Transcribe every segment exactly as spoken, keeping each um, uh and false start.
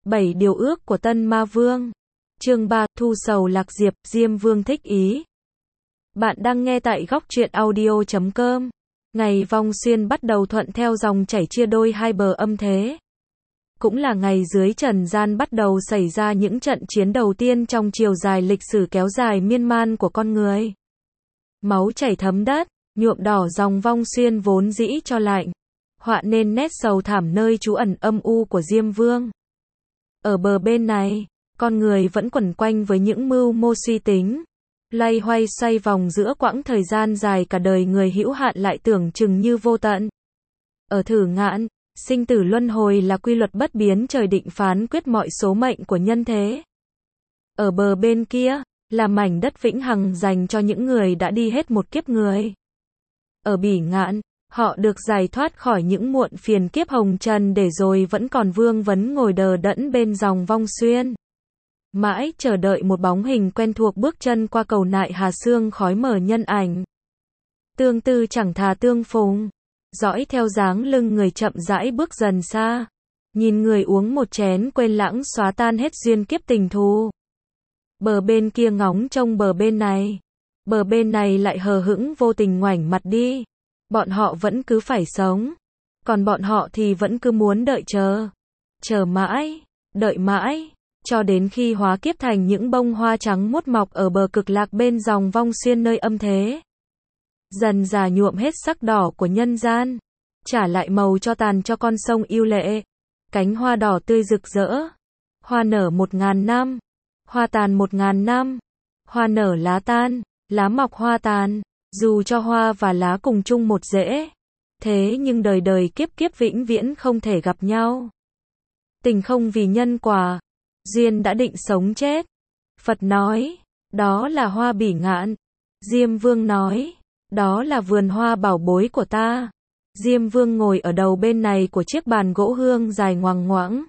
bảy điều ước của Tân Ma Vương. Chương ba, Thu sầu lạc diệp, Diêm Vương thích ý. Bạn đang nghe tại góc truyện audio chấm com. Ngày vong xuyên bắt đầu thuận theo dòng chảy chia đôi hai bờ âm thế. Cũng là ngày dưới trần gian bắt đầu xảy ra những trận chiến đầu tiên trong chiều dài lịch sử kéo dài miên man của con người. Máu chảy thấm đất, nhuộm đỏ dòng vong xuyên vốn dĩ cho lạnh, họa nên nét sầu thảm nơi trú ẩn âm u của Diêm Vương. Ở bờ bên này, con người vẫn quẩn quanh với những mưu mô suy tính, loay hoay xoay vòng giữa quãng thời gian dài cả đời người hữu hạn lại tưởng chừng như vô tận. Ở Thử Ngạn, sinh tử luân hồi là quy luật bất biến trời định phán quyết mọi số mệnh của nhân thế. Ở bờ bên kia, là mảnh đất vĩnh hằng dành cho những người đã đi hết một kiếp người. Ở Bỉ Ngạn, họ được giải thoát khỏi những muộn phiền kiếp hồng trần để rồi vẫn còn vương vấn ngồi đờ đẫn bên dòng vong xuyên. Mãi chờ đợi một bóng hình quen thuộc bước chân qua cầu nại hà sương khói mờ nhân ảnh. Tương tư chẳng thà tương phùng. Dõi theo dáng lưng người chậm rãi bước dần xa. Nhìn người uống một chén quên lãng xóa tan hết duyên kiếp tình thù. Bờ bên kia ngóng trông bờ bên này. Bờ bên này lại hờ hững vô tình ngoảnh mặt đi. Bọn họ vẫn cứ phải sống. Còn bọn họ thì vẫn cứ muốn đợi chờ. Chờ mãi, đợi mãi, cho đến khi hóa kiếp thành những bông hoa trắng mốt mọc ở bờ cực lạc bên dòng vong xuyên nơi âm thế. Dần dà nhuộm hết sắc đỏ của nhân gian. Trả lại màu cho tàn cho con sông yêu lệ. Cánh hoa đỏ tươi rực rỡ. Hoa nở một ngàn năm. Hoa tàn một ngàn năm. Hoa nở lá tan, lá mọc hoa tàn. Dù cho hoa và lá cùng chung một rễ, thế nhưng đời đời kiếp kiếp vĩnh viễn không thể gặp nhau. Tình không vì nhân quả, duyên đã định sống chết. Phật nói, đó là hoa Bỉ Ngạn. Diêm Vương nói, đó là vườn hoa bảo bối của ta. Diêm Vương ngồi ở đầu bên này của chiếc bàn gỗ hương dài ngoằng ngoãng.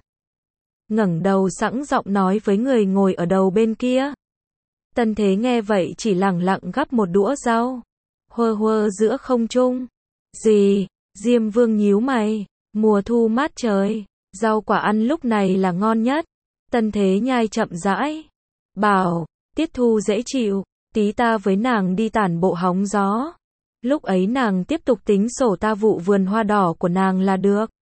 Ngẩng đầu sẵn giọng nói với người ngồi ở đầu bên kia. Tân Thế nghe vậy chỉ lẳng lặng gắp một đũa rau. Huơ huơ giữa không trung. Gì? Diêm Vương nhíu mày. Mùa thu mát trời, rau quả ăn lúc này là ngon nhất. Tân Thế nhai chậm rãi. Bảo, tiết thu dễ chịu, tí ta với nàng đi tản bộ hóng gió. Lúc ấy nàng tiếp tục tính sổ ta vụ vườn hoa đỏ của nàng là được.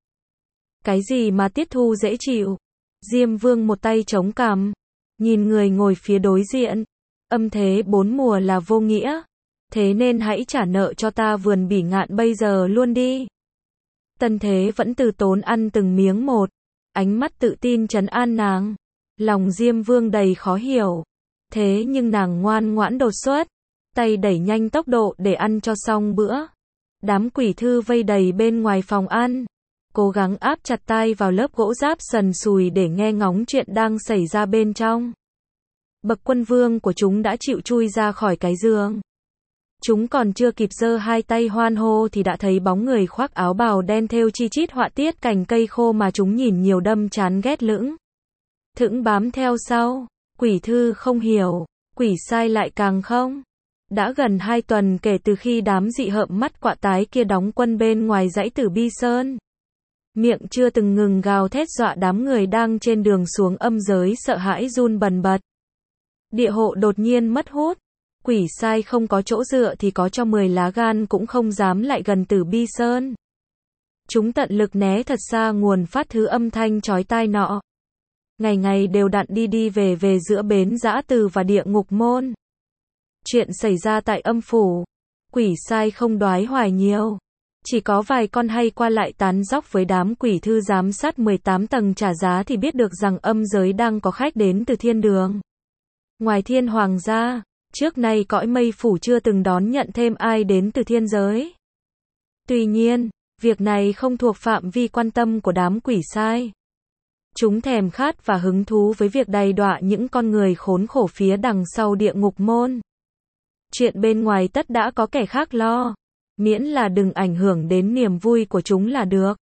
Cái gì mà tiết thu dễ chịu? Diêm Vương một tay chống cằm, nhìn người ngồi phía đối diện. Âm thế bốn mùa là vô nghĩa. Thế nên hãy trả nợ cho ta vườn Bỉ Ngạn bây giờ luôn đi. Tân Thế vẫn từ tốn ăn từng miếng một. Ánh mắt tự tin trấn an nàng. Lòng Diêm Vương đầy khó hiểu. Thế nhưng nàng ngoan ngoãn đột xuất. Tay đẩy nhanh tốc độ để ăn cho xong bữa. Đám quỷ thư vây đầy bên ngoài phòng ăn. Cố gắng áp chặt tai vào lớp gỗ giáp sần sùi để nghe ngóng chuyện đang xảy ra bên trong. Bậc quân vương của chúng đã chịu chui ra khỏi cái giường. Chúng còn chưa kịp giơ hai tay hoan hô thì đã thấy bóng người khoác áo bào đen thêu chi chít họa tiết cành cây khô mà chúng nhìn nhiều đâm chán ghét lững. Thững bám theo sau. Quỷ thư không hiểu, quỷ sai lại càng không. Đã gần hai tuần kể từ khi đám dị hợm mắt quạ tái kia đóng quân bên ngoài dãy Tử Bi Sơn. Miệng chưa từng ngừng gào thét dọa đám người đang trên đường xuống âm giới sợ hãi run bần bật. Địa hộ đột nhiên mất hút. Quỷ sai không có chỗ dựa thì có cho mười lá gan cũng không dám lại gần Tử Bi Sơn. Chúng tận lực né thật xa nguồn phát thứ âm thanh chói tai nọ. Ngày ngày đều đặn đi đi về về giữa bến Dã Từ và địa ngục môn. Chuyện xảy ra tại âm phủ. Quỷ sai không đoái hoài nhiều. Chỉ có vài con hay qua lại tán dóc với đám quỷ thư giám sát mười tám tầng trả giá thì biết được rằng âm giới đang có khách đến từ thiên đường. Ngoài thiên hoàng gia, trước nay cõi mây phủ chưa từng đón nhận thêm ai đến từ thiên giới. Tuy nhiên, việc này không thuộc phạm vi quan tâm của đám quỷ sai. Chúng thèm khát và hứng thú với việc đầy đọa những con người khốn khổ phía đằng sau địa ngục môn. Chuyện bên ngoài tất đã có kẻ khác lo, miễn là đừng ảnh hưởng đến niềm vui của chúng là được.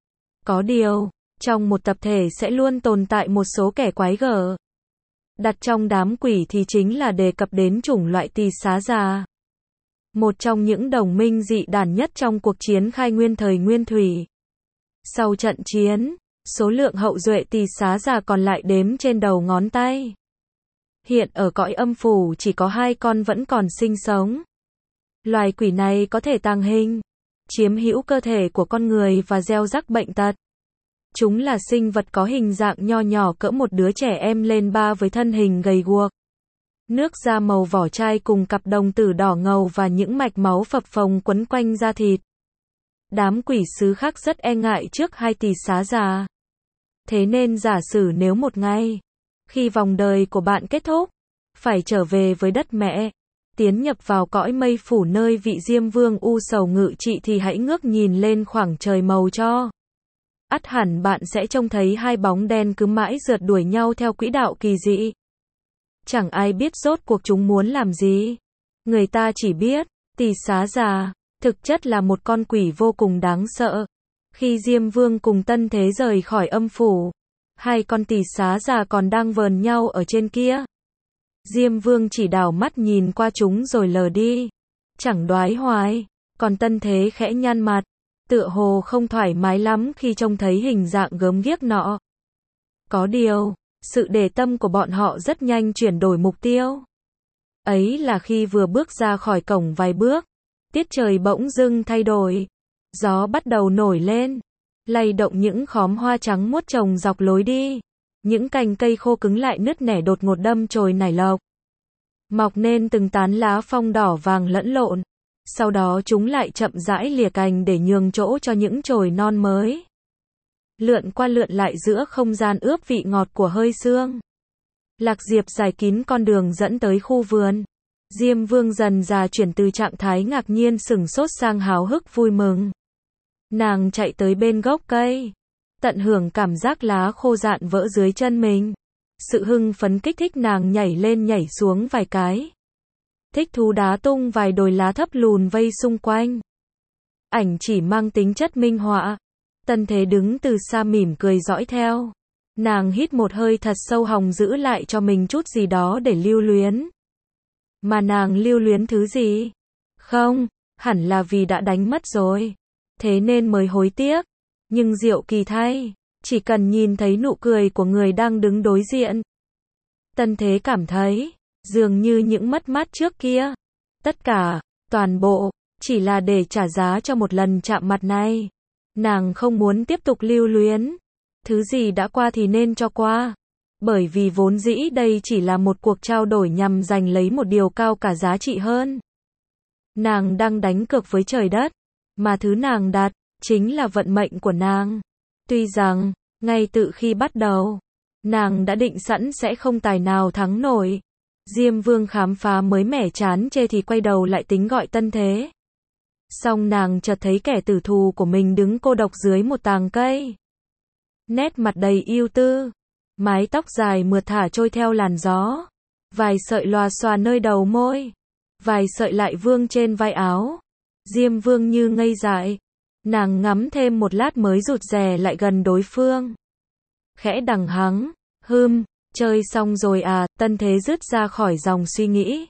Có điều, trong một tập thể sẽ luôn tồn tại một số kẻ quái gở. Đặt trong đám quỷ thì chính là đề cập đến chủng loại tỳ xá già. Một trong những đồng minh dị đản nhất trong cuộc chiến khai nguyên thời Nguyên Thủy. Sau trận chiến, Số lượng hậu duệ tỳ xá già còn lại đếm trên đầu ngón tay. Hiện ở cõi âm phủ chỉ có hai con vẫn còn sinh sống. Loài quỷ này có thể tàng hình, chiếm hữu cơ thể của con người và gieo rắc bệnh tật. Chúng là sinh vật có hình dạng nho nhỏ cỡ một đứa trẻ em lên ba với thân hình gầy guộc. Nước da màu vỏ chai cùng cặp đồng tử đỏ ngầu và những mạch máu phập phồng quấn quanh da thịt. Đám quỷ sứ khác rất e ngại trước hai tỳ xá già. Thế nên giả sử nếu một ngày, khi vòng đời của bạn kết thúc, phải trở về với đất mẹ, tiến nhập vào cõi mây phủ nơi vị Diêm Vương u sầu ngự trị thì hãy ngước nhìn lên khoảng trời màu cho. Ắt hẳn bạn sẽ trông thấy hai bóng đen cứ mãi rượt đuổi nhau theo quỹ đạo kỳ dị. Chẳng ai biết rốt cuộc chúng muốn làm gì. Người ta chỉ biết, tỳ xá già, thực chất là một con quỷ vô cùng đáng sợ. Khi Diêm Vương cùng Tân Thế rời khỏi âm phủ, hai con tỳ xá già còn đang vờn nhau ở trên kia. Diêm Vương chỉ đảo mắt nhìn qua chúng rồi lờ đi. Chẳng đoái hoài, còn Tân Thế khẽ nhăn mặt, tựa hồ không thoải mái lắm khi trông thấy hình dạng gớm ghiếc nọ. Có điều, sự để tâm của bọn họ rất nhanh chuyển đổi mục tiêu. Ấy là khi vừa bước ra khỏi cổng vài bước, tiết trời bỗng dưng thay đổi. Gió bắt đầu nổi lên, lay động những khóm hoa trắng muốt trồng dọc lối đi. Những cành cây khô cứng lại nứt nẻ đột ngột đâm chồi nảy lộc. Mọc nên từng tán lá phong đỏ vàng lẫn lộn. Sau đó chúng lại chậm rãi lìa cành để nhường chỗ cho những chồi non mới. Lượn qua lượn lại giữa không gian ướp vị ngọt của hơi sương. Lạc Diệp dài kín con đường dẫn tới khu vườn. Diêm Vương dần dà chuyển từ trạng thái ngạc nhiên sửng sốt sang háo hức vui mừng. Nàng chạy tới bên gốc cây, tận hưởng cảm giác lá khô rạn vỡ dưới chân mình. Sự hưng phấn kích thích nàng nhảy lên nhảy xuống vài cái. Thích thú đá tung vài đồi lá thấp lùn vây xung quanh. Ảnh chỉ mang tính chất minh họa. Tân Thế đứng từ xa mỉm cười dõi theo. Nàng hít một hơi thật sâu hòng giữ lại cho mình chút gì đó để lưu luyến. Mà nàng lưu luyến thứ gì? Không, hẳn là vì đã đánh mất rồi. Thế nên mới hối tiếc. Nhưng diệu kỳ thay, chỉ cần nhìn thấy nụ cười của người đang đứng đối diện. Tân Thế cảm thấy, dường như những mất mát trước kia, tất cả, toàn bộ, chỉ là để trả giá cho một lần chạm mặt này. Nàng không muốn tiếp tục lưu luyến. Thứ gì đã qua thì nên cho qua. Bởi vì vốn dĩ đây chỉ là một cuộc trao đổi nhằm giành lấy một điều cao cả giá trị hơn. Nàng đang đánh cược với trời đất. Mà thứ nàng đặt, chính là vận mệnh của nàng. Tuy rằng, ngay từ khi bắt đầu, nàng đã định sẵn sẽ không tài nào thắng nổi. Diêm Vương khám phá mới mẻ chán chê thì quay đầu lại tính gọi Tân Thế. Xong nàng chợt thấy kẻ tử thù của mình đứng cô độc dưới một tàng cây. Nét mặt đầy ưu tư, mái tóc dài mượt thả trôi theo làn gió, vài sợi lòa xòa nơi đầu môi, vài sợi lại vương trên vai áo. Diêm Vương như ngây dại, nàng ngắm thêm một lát mới rụt rè lại gần đối phương. Khẽ đằng hắng, hừm, chơi xong rồi à, Tân Thế dứt ra khỏi dòng suy nghĩ.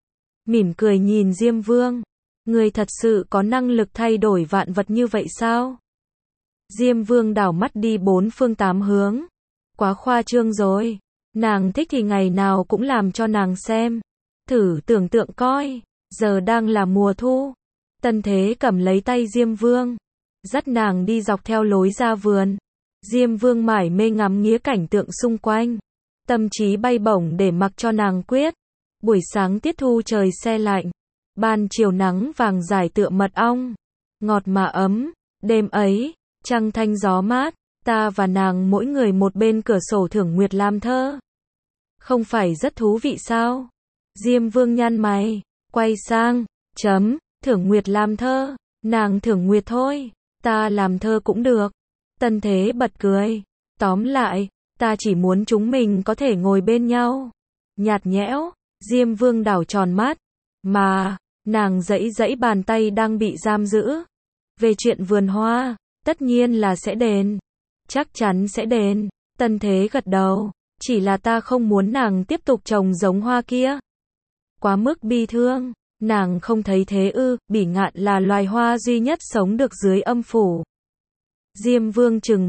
Mỉm cười nhìn Diêm Vương, người thật sự có năng lực thay đổi vạn vật như vậy sao? Diêm Vương đảo mắt đi bốn phương tám hướng. Quá khoa trương rồi. Nàng thích thì ngày nào cũng làm cho nàng xem. Thử tưởng tượng coi, giờ đang là mùa thu. Tân Thế cầm lấy tay Diêm Vương, dắt nàng đi dọc theo lối ra vườn. Diêm Vương mải mê ngắm nghía cảnh tượng xung quanh, tâm trí bay bổng để mặc cho nàng quyết. Buổi sáng tiết thu trời se lạnh, ban chiều nắng vàng dài tựa mật ong, ngọt mà ấm. Đêm ấy, trăng thanh gió mát, ta và nàng mỗi người một bên cửa sổ thưởng nguyệt làm thơ. Không phải rất thú vị sao? Diêm Vương nhăn mày, quay sang, chấm, thưởng nguyệt làm thơ, nàng thưởng nguyệt thôi, ta làm thơ cũng được. Tân Thế bật cười, tóm lại, ta chỉ muốn chúng mình có thể ngồi bên nhau. Nhạt nhẽo, Diêm Vương đảo tròn mắt, mà, nàng giãy giãy bàn tay đang bị giam giữ. Về chuyện vườn hoa, tất nhiên là sẽ đền. Chắc chắn sẽ đền. Tân Thế gật đầu, chỉ là ta không muốn nàng tiếp tục trồng giống hoa kia. Quá mức bi thương, nàng không thấy thế ư? Bỉ ngạn là loài hoa duy nhất sống được dưới âm phủ. Diêm Vương trừng mắt,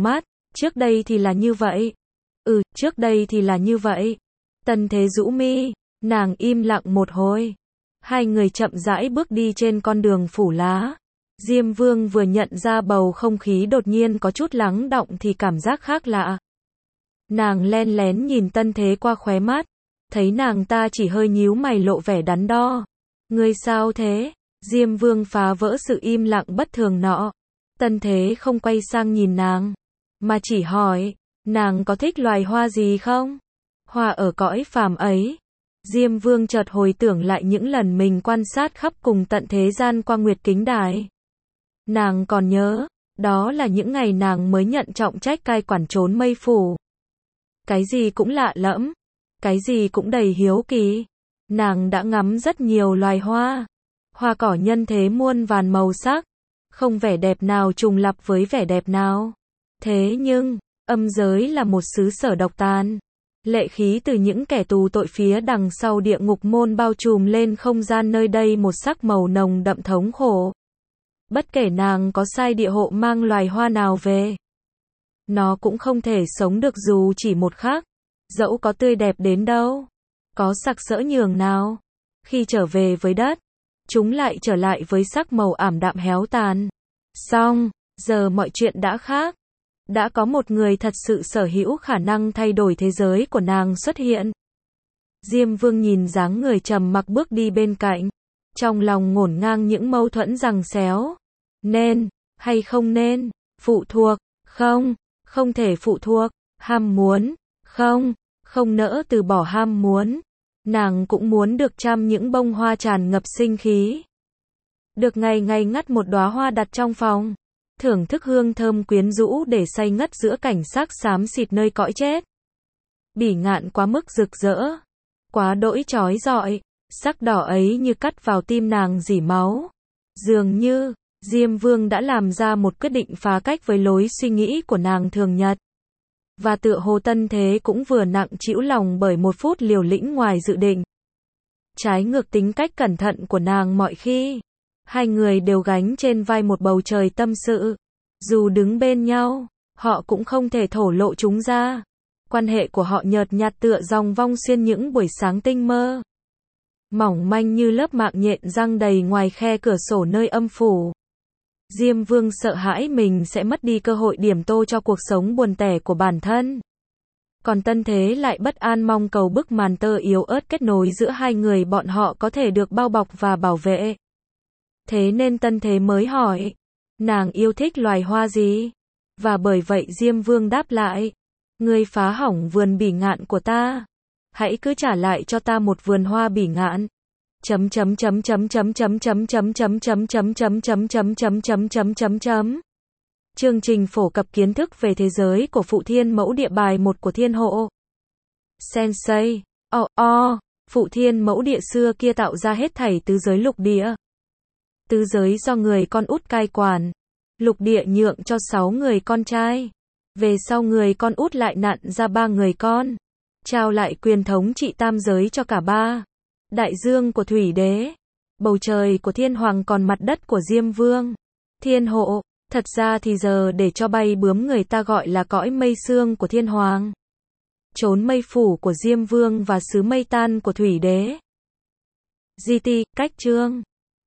Trước đây thì là như vậy. Ừ, trước đây thì là như vậy. Tân Thế rũ mi, nàng im lặng một hồi. Hai người chậm rãi bước đi trên con đường phủ lá. Diêm Vương vừa nhận ra bầu không khí đột nhiên có chút lắng đọng thì cảm giác khác lạ. Nàng len lén nhìn Tân Thế qua khóe mắt, thấy nàng ta chỉ hơi nhíu mày lộ vẻ đắn đo. Ngươi sao thế? Diêm Vương phá vỡ sự im lặng bất thường nọ. Tân Thế không quay sang nhìn nàng, mà chỉ hỏi, nàng có thích loài hoa gì không? Hoa ở cõi phàm ấy. Diêm Vương chợt hồi tưởng lại những lần mình quan sát khắp cùng tận thế gian qua Nguyệt Kính Đài. Nàng còn nhớ, đó là những ngày nàng mới nhận trọng trách cai quản trốn mây phủ. Cái gì cũng lạ lẫm, cái gì cũng đầy hiếu kỳ. Nàng đã ngắm rất nhiều loài hoa. Hoa cỏ nhân thế muôn vàn màu sắc, không vẻ đẹp nào trùng lặp với vẻ đẹp nào. Thế nhưng, âm giới là một xứ sở độc tàn. Lệ khí từ những kẻ tù tội phía đằng sau địa ngục môn bao trùm lên không gian nơi đây một sắc màu nồng đậm thống khổ. Bất kể nàng có sai địa hộ mang loài hoa nào về, nó cũng không thể sống được dù chỉ một khắc. Dẫu có tươi đẹp đến đâu, có sặc sỡ nhường nào, khi trở về với đất, chúng lại trở lại với sắc màu ảm đạm héo tàn. Xong, giờ mọi chuyện đã khác. Đã có một người thật sự sở hữu khả năng thay đổi thế giới của nàng xuất hiện. Diêm Vương nhìn dáng người trầm mặc bước đi bên cạnh, trong lòng ngổn ngang những mâu thuẫn giằng xéo. Nên, hay không nên, phụ thuộc, không, không thể phụ thuộc, ham muốn, không, không nỡ từ bỏ ham muốn. Nàng cũng muốn được chăm những bông hoa tràn ngập sinh khí. Được ngày ngày ngắt một đóa hoa đặt trong phòng. Thưởng thức hương thơm quyến rũ để say ngất giữa cảnh sắc xám xịt nơi cõi chết. Bỉ ngạn quá mức rực rỡ, quá đỗi chói rọi, sắc đỏ ấy như cắt vào tim nàng rỉ máu. Dường như, Diêm Vương đã làm ra một quyết định phá cách với lối suy nghĩ của nàng thường nhật. Và tựa hồ Tân Thế cũng vừa nặng trĩu lòng bởi một phút liều lĩnh ngoài dự định. Trái ngược tính cách cẩn thận của nàng mọi khi. Hai người đều gánh trên vai một bầu trời tâm sự. Dù đứng bên nhau, họ cũng không thể thổ lộ chúng ra. Quan hệ của họ nhợt nhạt tựa dòng vong xuyên những buổi sáng tinh mơ. Mỏng manh như lớp mạng nhện răng đầy ngoài khe cửa sổ nơi âm phủ. Diêm Vương sợ hãi mình sẽ mất đi cơ hội điểm tô cho cuộc sống buồn tẻ của bản thân. Còn Tân Thế lại bất an mong cầu bức màn tơ yếu ớt kết nối giữa hai người bọn họ có thể được bao bọc và bảo vệ. Thế nên Tân Thế mới hỏi, nàng yêu thích loài hoa gì? Và bởi vậy Diêm Vương đáp lại, ngươi phá hỏng vườn bỉ ngạn của ta. Hãy cứ trả lại cho ta một vườn hoa bỉ ngạn. Chấm chấm chấm chấm chấm chấm chấm chấm chấm chấm chấm chấm chấm chấm chấm chấm chấm chấm chấm. Chương trình phổ cập kiến thức về thế giới của Phụ Thiên Mẫu Địa bài một của Thiên Hộ. Sensei, o o, Phụ Thiên Mẫu Địa xưa kia tạo ra hết thảy tứ giới lục địa. Tứ giới do người con út cai quản. Lục địa nhượng cho sáu người con trai. Về sau người con út lại nặn ra ba người con. Trao lại quyền thống trị tam giới cho cả ba. Đại dương của Thủy Đế. Bầu trời của Thiên Hoàng còn mặt đất của Diêm Vương. Thiên Hộ, thật ra thì giờ để cho bay bướm người ta gọi là cõi mây sương của Thiên Hoàng. Trốn mây phủ của Diêm Vương và xứ mây tan của Thủy Đế. giê tê, cách chương.